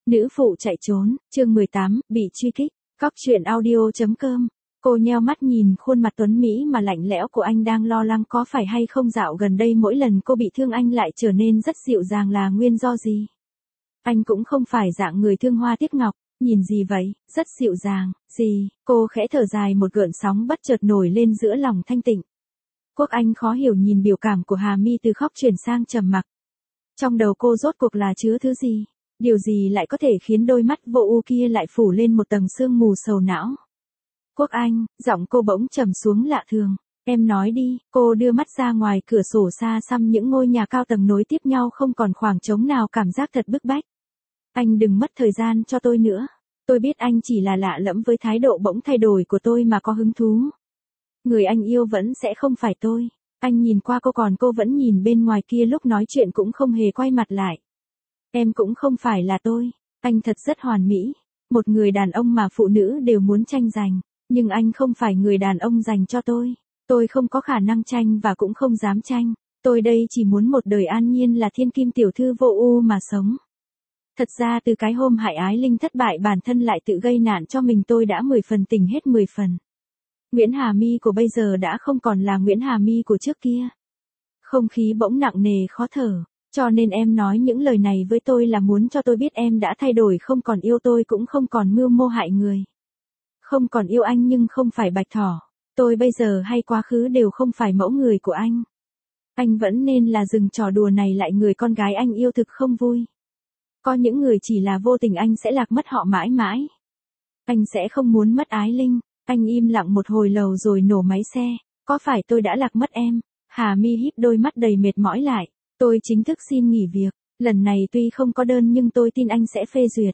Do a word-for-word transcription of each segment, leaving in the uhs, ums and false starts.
Nữ phụ chạy trốn, chương mười tám, bị truy kích. Cóc truyện audio chấm com. Cô nheo mắt nhìn khuôn mặt tuấn Mỹ mà lạnh lẽo của anh, đang lo lắng có phải hay không dạo gần đây mỗi lần cô bị thương anh lại trở nên rất dịu dàng là nguyên do gì. Anh cũng không phải dạng người thương hoa tiếc ngọc, nhìn gì vậy, rất dịu dàng, gì, cô khẽ thở dài, một gợn sóng bất chợt nổi lên giữa lòng thanh tịnh. Quốc Anh khó hiểu nhìn biểu cảm của Hà My từ khóc chuyển sang trầm mặc. Trong đầu cô rốt cuộc là chứa thứ gì? Điều gì lại có thể khiến đôi mắt vô u kia lại phủ lên một tầng sương mù sầu não? Quốc Anh, giọng cô bỗng trầm xuống lạ thường. Em nói đi. Cô đưa mắt ra ngoài cửa sổ xa xăm những ngôi nhà cao tầng nối tiếp nhau, không còn khoảng trống nào, cảm giác thật bức bách. Anh đừng mất thời gian cho tôi nữa. Tôi biết anh chỉ là lạ lẫm với thái độ bỗng thay đổi của tôi mà có hứng thú. Người anh yêu vẫn sẽ không phải tôi. Anh nhìn qua cô, còn cô vẫn nhìn bên ngoài kia, lúc nói chuyện cũng không hề quay mặt lại. Em cũng không phải là tôi. Anh thật rất hoàn mỹ. Một người đàn ông mà phụ nữ đều muốn tranh giành. Nhưng anh không phải người đàn ông dành cho tôi. Tôi không có khả năng tranh và cũng không dám tranh. Tôi đây chỉ muốn một đời an nhiên là thiên kim tiểu thư vô ưu mà sống. Thật ra từ cái hôm Hải Ái Linh thất bại, bản thân lại tự gây nạn cho mình, tôi đã mười phần tình hết mười phần. Nguyễn Hà My của bây giờ đã không còn là Nguyễn Hà My của trước kia. Không khí bỗng nặng nề khó thở. Cho nên em nói những lời này với tôi là muốn cho tôi biết em đã thay đổi, không còn yêu tôi, cũng không còn mưu mô hại người. Không còn yêu anh nhưng không phải bạch thỏ. Tôi bây giờ hay quá khứ đều không phải mẫu người của anh. Anh vẫn nên là dừng trò đùa này lại, người con gái anh yêu thực không vui. Có những người chỉ là vô tình, anh sẽ lạc mất họ mãi mãi. Anh sẽ không muốn mất Ái Linh. Anh im lặng một hồi lâu rồi nổ máy xe. Có phải tôi đã lạc mất em? Hà My híp đôi mắt đầy mệt mỏi lại. Tôi chính thức xin nghỉ việc. Lần này tuy không có đơn nhưng tôi tin anh sẽ phê duyệt.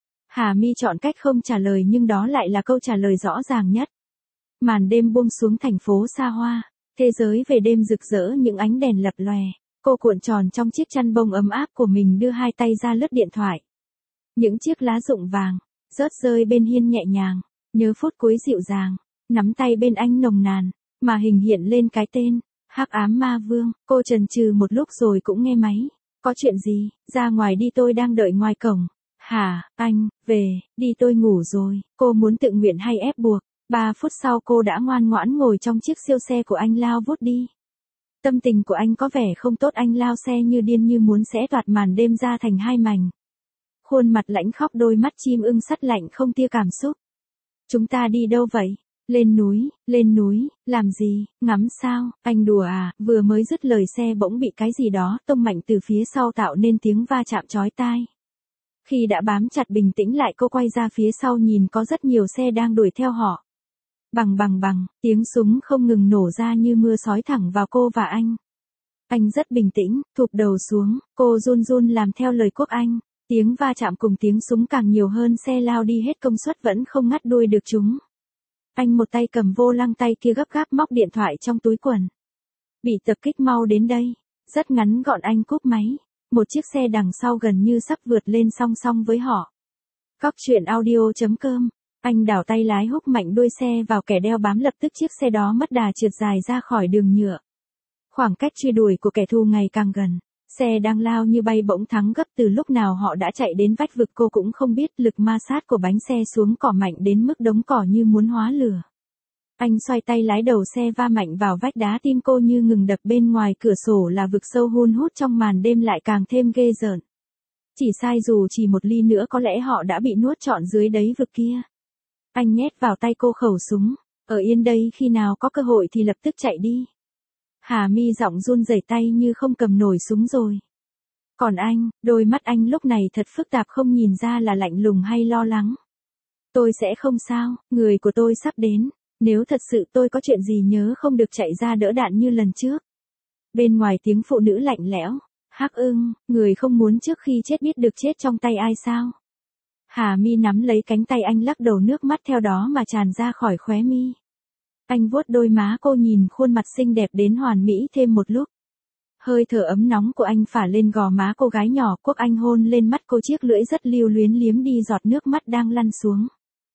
Hà My chọn cách không trả lời, nhưng đó lại là câu trả lời rõ ràng nhất. Màn đêm buông xuống, thành phố xa hoa. Thế giới về đêm rực rỡ, những ánh đèn lập lòe. Cô cuộn tròn trong chiếc chăn bông ấm áp của mình, đưa hai tay ra lướt điện thoại. Những chiếc lá rụng vàng rớt rơi bên hiên nhẹ nhàng. Nhớ phút cuối dịu dàng. Nắm tay bên anh nồng nàn. Mà hình hiện lên cái tên Hắc Ám Ma Vương. Cô chần chừ một lúc rồi cũng nghe máy. Có chuyện gì? Ra ngoài đi, tôi đang đợi ngoài cổng. Hả, anh, về, đi, tôi ngủ rồi. Cô muốn tự nguyện hay ép buộc? Ba phút sau cô đã ngoan ngoãn ngồi trong chiếc siêu xe của anh lao vút đi. Tâm tình của anh có vẻ không tốt, anh lao xe như điên, như muốn xé toạc màn đêm ra thành hai mảnh. Khuôn mặt lãnh khóc, đôi mắt chim ưng sắt lạnh không tia cảm xúc. Chúng ta đi đâu vậy? Lên núi. Lên núi? Làm gì? Ngắm sao? Anh đùa à? Vừa mới dứt lời, xe bỗng bị cái gì đó tông mạnh từ phía sau, tạo nên tiếng va chạm chói tai. Khi đã bám chặt bình tĩnh lại, cô quay ra phía sau nhìn có rất nhiều xe đang đuổi theo họ. Bằng bằng bằng, tiếng súng không ngừng nổ ra như mưa xói thẳng vào cô và anh. Anh rất bình tĩnh, thụp đầu xuống, cô run run làm theo lời Quốc Anh. Tiếng va chạm cùng tiếng súng càng nhiều hơn, xe lao đi hết công suất vẫn không ngắt đuôi được chúng. Anh một tay cầm vô lăng, tay kia gấp gáp móc điện thoại trong túi quần. Bị tập kích, mau đến đây. Rất ngắn gọn, anh cúp máy. Một chiếc xe đằng sau gần như sắp vượt lên song song với họ. Cóc truyện audio chấm com. Anh đảo tay lái, húc mạnh đuôi xe vào kẻ đeo bám, lập tức chiếc xe đó mất đà trượt dài ra khỏi đường nhựa. Khoảng cách truy đuổi của kẻ thù ngày càng gần. Xe đang lao như bay bỗng thắng gấp, từ lúc nào họ đã chạy đến vách vực cô cũng không biết, lực ma sát của bánh xe xuống cỏ mạnh đến mức đống cỏ như muốn hóa lửa. Anh xoay tay lái, đầu xe va mạnh vào vách đá, tim cô như ngừng đập, bên ngoài cửa sổ là vực sâu hun hút, trong màn đêm lại càng thêm ghê rợn. Chỉ sai dù chỉ một ly nữa có lẽ họ đã bị nuốt trọn dưới đáy vực kia. Anh nhét vào tay cô khẩu súng. Ở yên đây, khi nào có cơ hội thì lập tức chạy đi. Hà My giọng run rẩy, tay như không cầm nổi súng rồi. Còn anh, đôi mắt anh lúc này thật phức tạp, không nhìn ra là lạnh lùng hay lo lắng. Tôi sẽ không sao, người của tôi sắp đến. Nếu thật sự tôi có chuyện gì nhớ không được chạy ra đỡ đạn như lần trước. Bên ngoài tiếng phụ nữ lạnh lẽo. Hắc ưng, người không muốn trước khi chết biết được chết trong tay ai sao? Hà My nắm lấy cánh tay anh, lắc đầu, nước mắt theo đó mà tràn ra khỏi khóe mi. Anh vuốt đôi má cô, nhìn khuôn mặt xinh đẹp đến hoàn mỹ thêm một lúc. Hơi thở ấm nóng của anh phả lên gò má cô gái nhỏ. Quốc Anh hôn lên mắt cô, chiếc lưỡi rất lưu luyến liếm đi giọt nước mắt đang lăn xuống.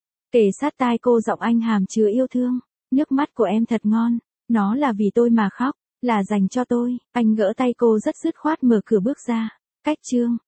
Kề sát tai cô, giọng anh hàm chứa yêu thương. Nước mắt của em thật ngon. Nó là vì tôi mà khóc, là dành cho tôi. Anh gỡ tay cô rất dứt khoát, mở cửa bước ra. Cách chương.